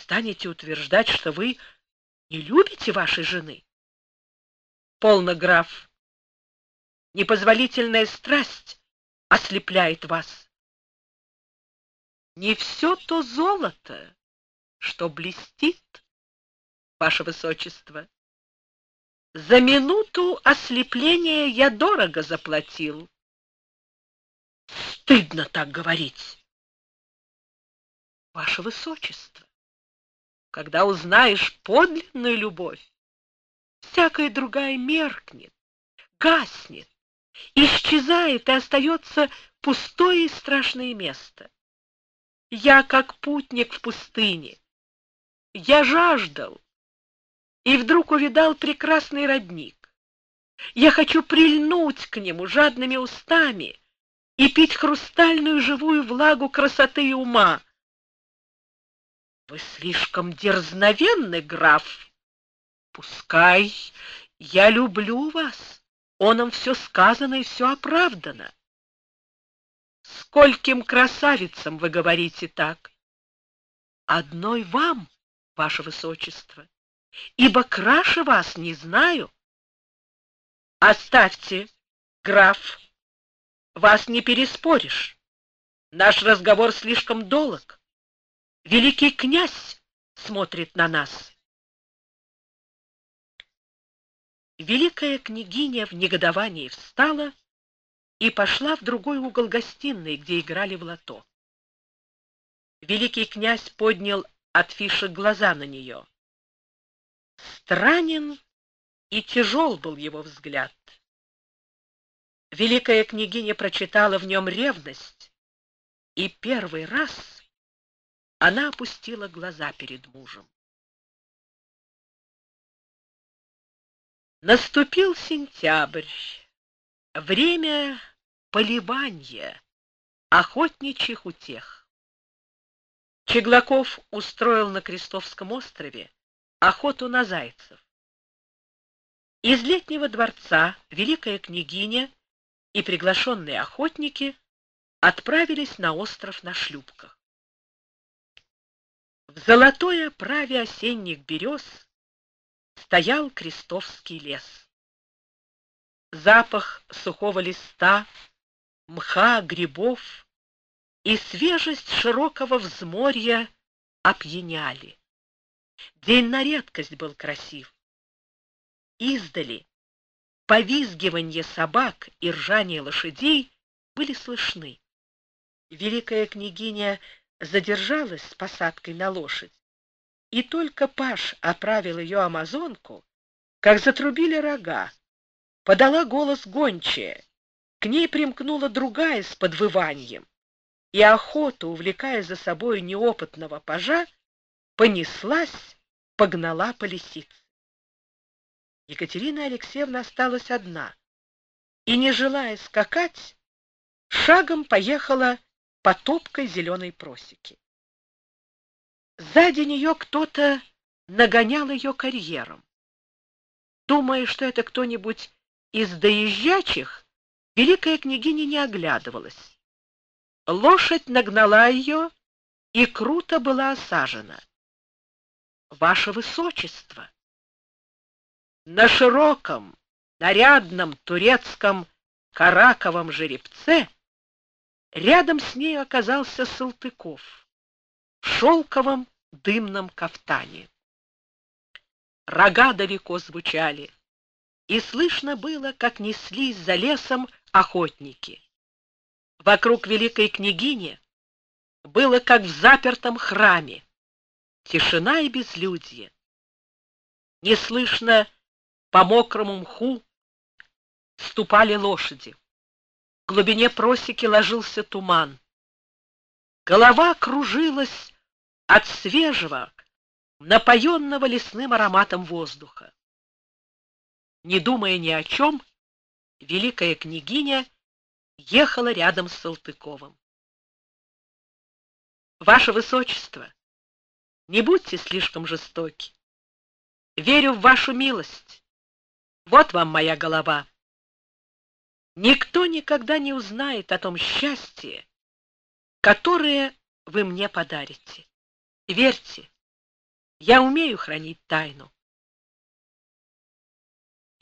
станете утверждать, что вы не любите вашей жены? Полно, граф. Непозволительная страсть ослепляет вас. Не все то золото, что блестит, ваше высочество. За минуту ослепления я дорого заплатил. Стыдно так говорить. Ваше высочество, когда узнаешь подлинную любовь, всякая другая меркнет, гаснет, исчезает, и остается пустое и страшное место. Я как путник в пустыне. Я жаждал, и вдруг увидал прекрасный родник. Я хочу прильнуть к нему жадными устами и пить хрустальную живую влагу красоты и ума. Вы слишком дерзновенны, граф. Пускай, я люблю вас. Оном все сказано и все оправдано. Скольким красавицам вы говорите так? Одной вам, ваше высочество, ибо краше вас не знаю. Оставьте, граф, вас не переспоришь. Наш разговор слишком долг. Великий князь смотрит на нас. Великая княгиня в негодовании встала и пошла в другой угол гостиной, где играли в лото. Великий князь поднял от фишек глаза на нее. Странен и тяжел был его взгляд. Великая княгиня прочитала в нем ревность, и первый раз она опустила глаза перед мужем. Наступил сентябрь, время поливания, охотничьих утех. Чеглаков устроил на Крестовском острове охоту на зайцев. Из летнего дворца великая княгиня и приглашенные охотники отправились на остров на шлюпках. В золотой оправе осенних берез стоял Крестовский лес. Запах сухого листа, мха, грибов и свежесть широкого взморья опьяняли. День на редкость был красив. Издали повизгиванье собак и ржание лошадей были слышны. Великая княгиня задержалась с посадкой на лошадь, и только паж оправил ее амазонку, как затрубили рога. Подала голос гончая, к ней примкнула другая с подвыванием, и охота, увлекая за собой неопытного пажа, понеслась, погнала по лисице. Екатерина Алексеевна осталась одна и, не желая скакать, шагом поехала по топкой зеленой просеке. Сзади нее кто-то нагонял ее карьером. Думая, что это кто-нибудь из доезжачих, великая княгиня не оглядывалась. Лошадь нагнала ее и круто была осажена. Ваше высочество! На широком, нарядном турецком караковом жеребце рядом с ней оказался Салтыков в шелковом дымном кафтане. Рога далеко звучали, и слышно было, как неслись за лесом охотники. Вокруг великой княгини было, как в запертом храме, тишина и безлюдье. Не слышно, по мокрому мху ступали лошади. В глубине просеки ложился туман. Голова кружилась от свежего, напоенного лесным ароматом воздуха. Не думая ни о чем, великая княгиня ехала рядом с Салтыковым. Ваше высочество, не будьте слишком жестоки. Верю в вашу милость. Вот вам моя голова. Никто никогда не узнает о том счастье, которое вы мне подарите. Верьте, Я умею хранить тайну.